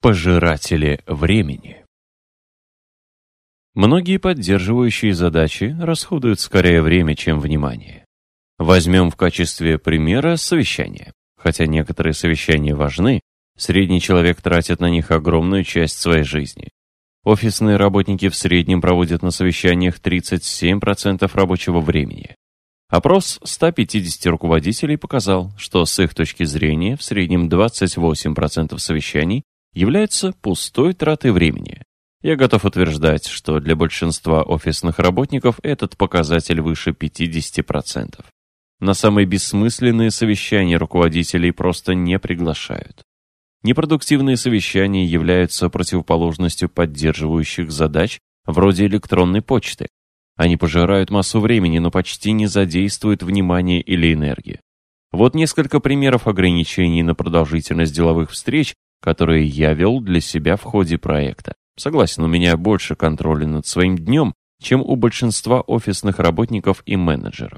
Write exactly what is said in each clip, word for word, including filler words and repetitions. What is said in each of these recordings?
Пожиратели времени. Многие поддерживающие задачи расходуют скорее время, чем внимание. Возьмем в качестве примера совещания. Хотя некоторые совещания важны, средний человек тратит на них огромную часть своей жизни. Офисные работники в среднем проводят на совещаниях тридцать семь процентов рабочего времени. Опрос ста пятидесяти руководителей показал, что с их точки зрения в среднем двадцать восемь процентов совещаний является пустой тратой времени. Я готов утверждать, что для большинства офисных работников этот показатель выше пятидесяти процентов. На самые бессмысленные совещания руководителей просто не приглашают. Непродуктивные совещания являются противоположностью поддерживающих задач вроде электронной почты. Они пожирают массу времени, но почти не задействуют внимание или энергию. Вот несколько примеров ограничений на продолжительность деловых встреч, которые я вел для себя в ходе проекта. Согласен, у меня больше контроля над своим днем, чем у большинства офисных работников и менеджеров.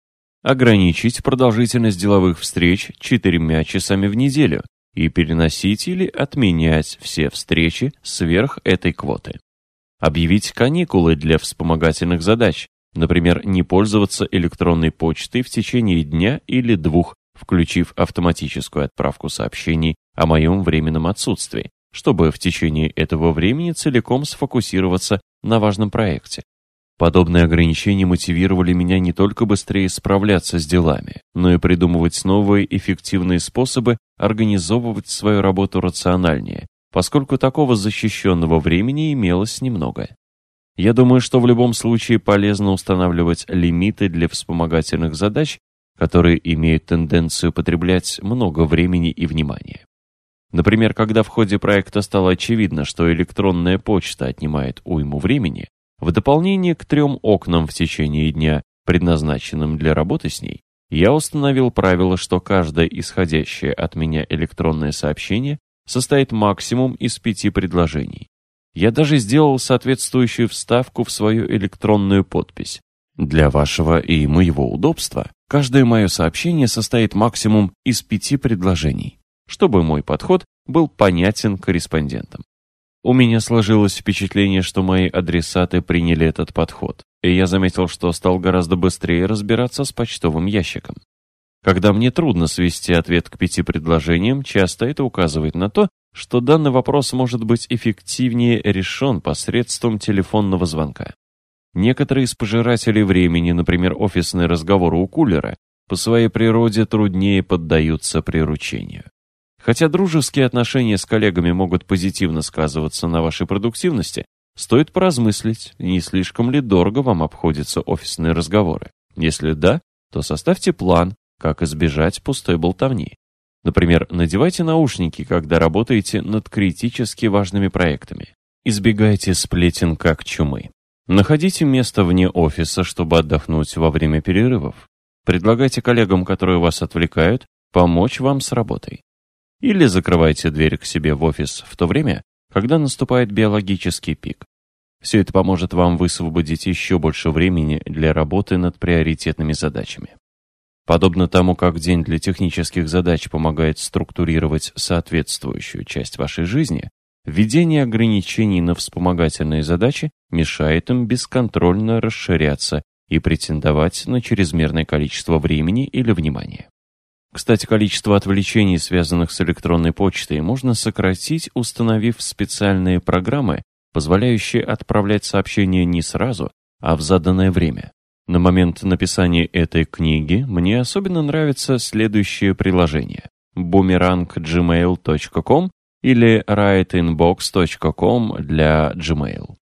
Ограничить продолжительность деловых встреч четырьмя часами в неделю и переносить или отменять все встречи сверх этой квоты. Объявить каникулы для вспомогательных задач, например, не пользоваться электронной почтой в течение дня или двух, включив автоматическую отправку сообщений о моем временном отсутствии, чтобы в течение этого времени целиком сфокусироваться на важном проекте. Подобные ограничения мотивировали меня не только быстрее справляться с делами, но и придумывать новые эффективные способы организовывать свою работу рациональнее, поскольку такого защищенного времени имелось немного. Я думаю, что в любом случае полезно устанавливать лимиты для вспомогательных задач, которые имеют тенденцию потреблять много времени и внимания. Например, когда в ходе проекта стало очевидно, что электронная почта отнимает уйму времени, в дополнение к трем окнам в течение дня, предназначенным для работы с ней, я установил правило, что каждое исходящее от меня электронное сообщение состоит максимум из пяти предложений. Я даже сделал соответствующую вставку в свою электронную подпись. Для вашего и моего удобства каждое мое сообщение состоит максимум из пяти предложений, чтобы мой подход был понятен корреспондентам. У меня сложилось впечатление, что мои адресаты приняли этот подход, и я заметил, что стал гораздо быстрее разбираться с почтовым ящиком. Когда мне трудно свести ответ к пяти предложениям, часто это указывает на то, что данный вопрос может быть эффективнее решен посредством телефонного звонка. Некоторые из пожирателей времени, например, офисные разговоры у кулера, по своей природе труднее поддаются приручению. Хотя дружеские отношения с коллегами могут позитивно сказываться на вашей продуктивности, стоит поразмыслить, не слишком ли дорого вам обходятся офисные разговоры. Если да, то составьте план, как избежать пустой болтовни. Например, надевайте наушники, когда работаете над критически важными проектами. Избегайте сплетен как чумы. Находите место вне офиса, чтобы отдохнуть во время перерывов. Предлагайте коллегам, которые вас отвлекают, помочь вам с работой. Или закрывайте дверь к себе в офис в то время, когда наступает биологический пик. Все это поможет вам высвободить еще больше времени для работы над приоритетными задачами. Подобно тому, как день для технических задач помогает структурировать соответствующую часть вашей жизни, введение ограничений на вспомогательные задачи мешает им бесконтрольно расширяться и претендовать на чрезмерное количество времени или внимания. Кстати, количество отвлечений, связанных с электронной почтой, можно сократить, установив специальные программы, позволяющие отправлять сообщения не сразу, а в заданное время. На момент написания этой книги мне особенно нравится следующее приложение: boomerang точка gmail точка com или writeinbox точка com для Gmail,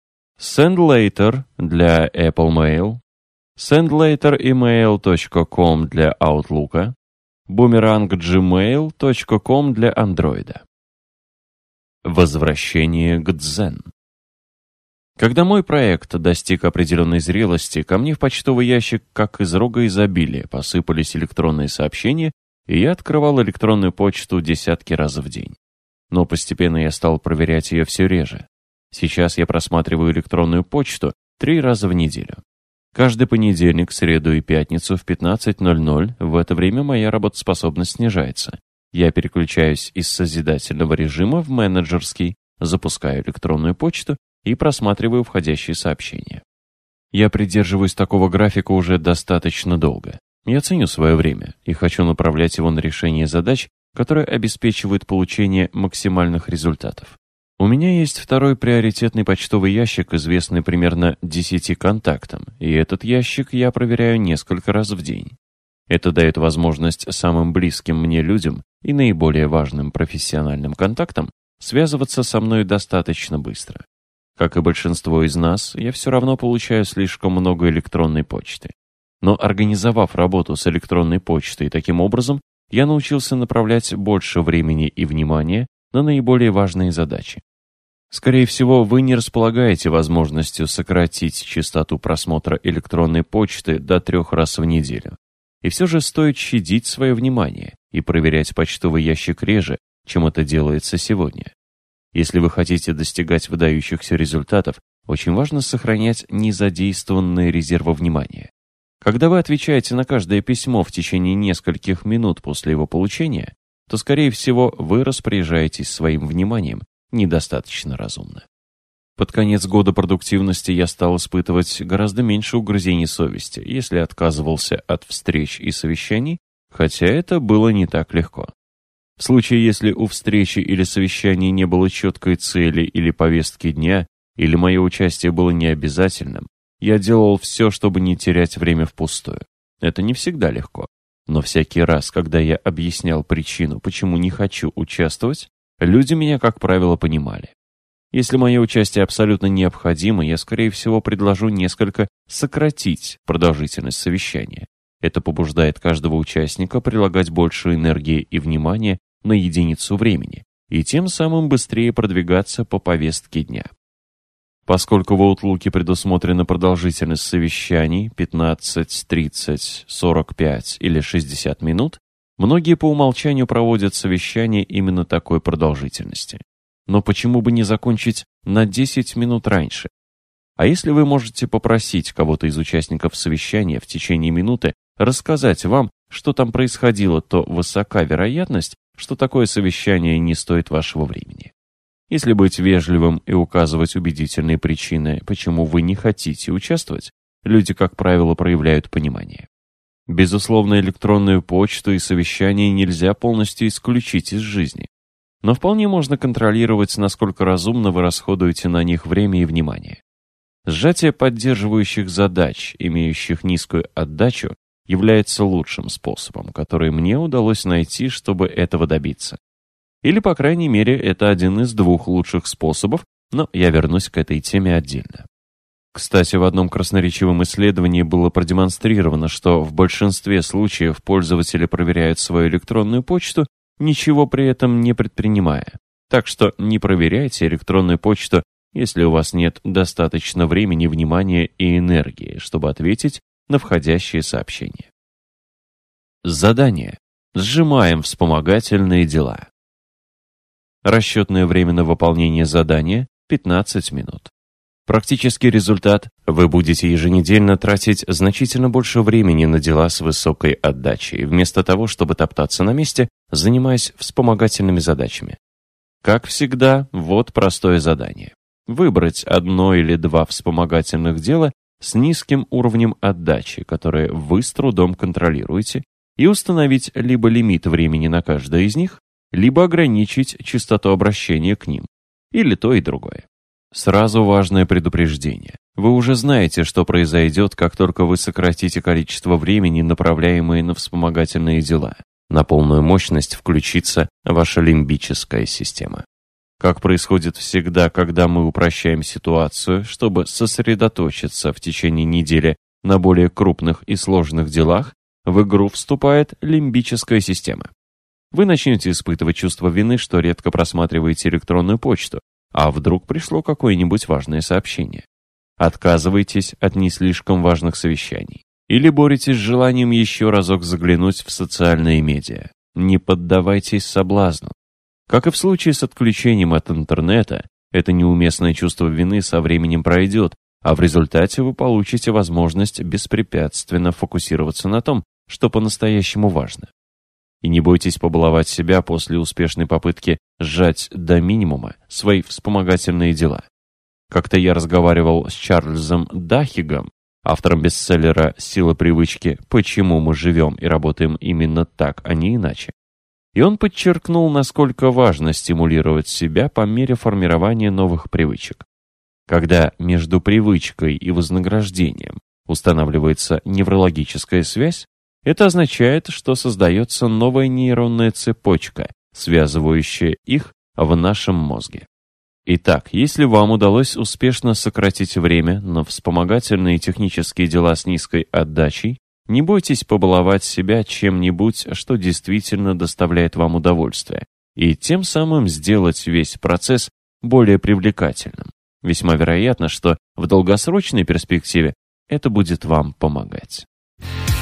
SendLater для Apple Mail, sendlateremail точка com для Outlook, boomerang точка gmail точка com для Android. Возвращение к дзен. Когда мой проект достиг определенной зрелости, ко мне в почтовый ящик, как из рога изобилия, посыпались электронные сообщения, и я открывал электронную почту десятки раз в день. Но постепенно я стал проверять ее все реже. Сейчас я просматриваю электронную почту три раза в неделю. Каждый понедельник, среду и пятницу в пятнадцать ноль ноль в это время моя работоспособность снижается. Я переключаюсь из созидательного режима в менеджерский, запускаю электронную почту и просматриваю входящие сообщения. Я придерживаюсь такого графика уже достаточно долго. Я ценю свое время и хочу направлять его на решение задач, которые обеспечивают получение максимальных результатов. У меня есть второй приоритетный почтовый ящик, известный примерно десяти контактам, и этот ящик я проверяю несколько раз в день. Это дает возможность самым близким мне людям и наиболее важным профессиональным контактам связываться со мной достаточно быстро. Как и большинство из нас, я все равно получаю слишком много электронной почты. Но организовав работу с электронной почтой таким образом, я научился направлять больше времени и внимания на наиболее важные задачи. Скорее всего, вы не располагаете возможностью сократить частоту просмотра электронной почты до трех раз в неделю. И все же стоит щадить свое внимание и проверять почтовый ящик реже, чем это делается сегодня. Если вы хотите достигать выдающихся результатов, очень важно сохранять незадействованные резервы внимания. Когда вы отвечаете на каждое письмо в течение нескольких минут после его получения, то, скорее всего, вы распоряжаетесь своим вниманием недостаточно разумно. Под конец года продуктивности я стал испытывать гораздо меньше угрызений совести, если отказывался от встреч и совещаний, хотя это было не так легко. В случае, если у встречи или совещания не было четкой цели или повестки дня, или мое участие было необязательным, я делал все, чтобы не терять время впустую. Это не всегда легко. Но всякий раз, когда я объяснял причину, почему не хочу участвовать, люди меня, как правило, понимали. Если мое участие абсолютно необходимо, я, скорее всего, предложу несколько сократить продолжительность совещания. Это побуждает каждого участника прилагать больше энергии и внимания на единицу времени и тем самым быстрее продвигаться по повестке дня. Поскольку в Outlook предусмотрена продолжительность совещаний пятнадцать, тридцать, сорок пять или шестьдесят минут, многие по умолчанию проводят совещания именно такой продолжительности. Но почему бы не закончить на десять минут раньше? А если вы можете попросить кого-то из участников совещания в течение минуты рассказать вам, что там происходило, то высока вероятность, что такое совещание не стоит вашего времени. Если быть вежливым и указывать убедительные причины, почему вы не хотите участвовать, люди, как правило, проявляют понимание. Безусловно, электронную почту и совещания нельзя полностью исключить из жизни. Но вполне можно контролировать, насколько разумно вы расходуете на них время и внимание. Сжатие поддерживающих задач, имеющих низкую отдачу, является лучшим способом, который мне удалось найти, чтобы этого добиться. Или, по крайней мере, это один из двух лучших способов, но я вернусь к этой теме отдельно. Кстати, в одном красноречивом исследовании было продемонстрировано, что в большинстве случаев пользователи проверяют свою электронную почту, ничего при этом не предпринимая. Так что не проверяйте электронную почту, если у вас нет достаточно времени, внимания и энергии, чтобы ответить на входящие сообщения. Задание. Сжимаем вспомогательные дела. Расчетное время на выполнение задания – пятнадцать минут. Практический результат – вы будете еженедельно тратить значительно больше времени на дела с высокой отдачей, вместо того, чтобы топтаться на месте, занимаясь вспомогательными задачами. Как всегда, вот простое задание. Выбрать одно или два вспомогательных дела с низким уровнем отдачи, которые вы с трудом контролируете, и установить либо лимит времени на каждое из них, либо ограничить частоту обращения к ним, или то и другое. Сразу важное предупреждение. Вы уже знаете, что произойдет, как только вы сократите количество времени, направляемое на вспомогательные дела. На полную мощность включится ваша лимбическая система. Как происходит всегда, когда мы упрощаем ситуацию, чтобы сосредоточиться в течение недели на более крупных и сложных делах, в игру вступает лимбическая система. Вы начнете испытывать чувство вины, что редко просматриваете электронную почту, а вдруг пришло какое-нибудь важное сообщение. Отказываетесь от не слишком важных совещаний. Или боретесь с желанием еще разок заглянуть в социальные медиа. Не поддавайтесь соблазну. Как и в случае с отключением от интернета, это неуместное чувство вины со временем пройдет, а в результате вы получите возможность беспрепятственно фокусироваться на том, что по-настоящему важно. И не бойтесь побаловать себя после успешной попытки сжать до минимума свои вспомогательные дела. Как-то я разговаривал с Чарльзом Дахигом, автором бестселлера «Сила привычки. Почему мы живем и работаем именно так, а не иначе». И он подчеркнул, насколько важно стимулировать себя по мере формирования новых привычек. Когда между привычкой и вознаграждением устанавливается неврологическая связь, это означает, что создается новая нейронная цепочка, связывающая их в нашем мозге. Итак, если вам удалось успешно сократить время на вспомогательные технические дела с низкой отдачей, не бойтесь побаловать себя чем-нибудь, что действительно доставляет вам удовольствие, и тем самым сделать весь процесс более привлекательным. Весьма вероятно, что в долгосрочной перспективе это будет вам помогать.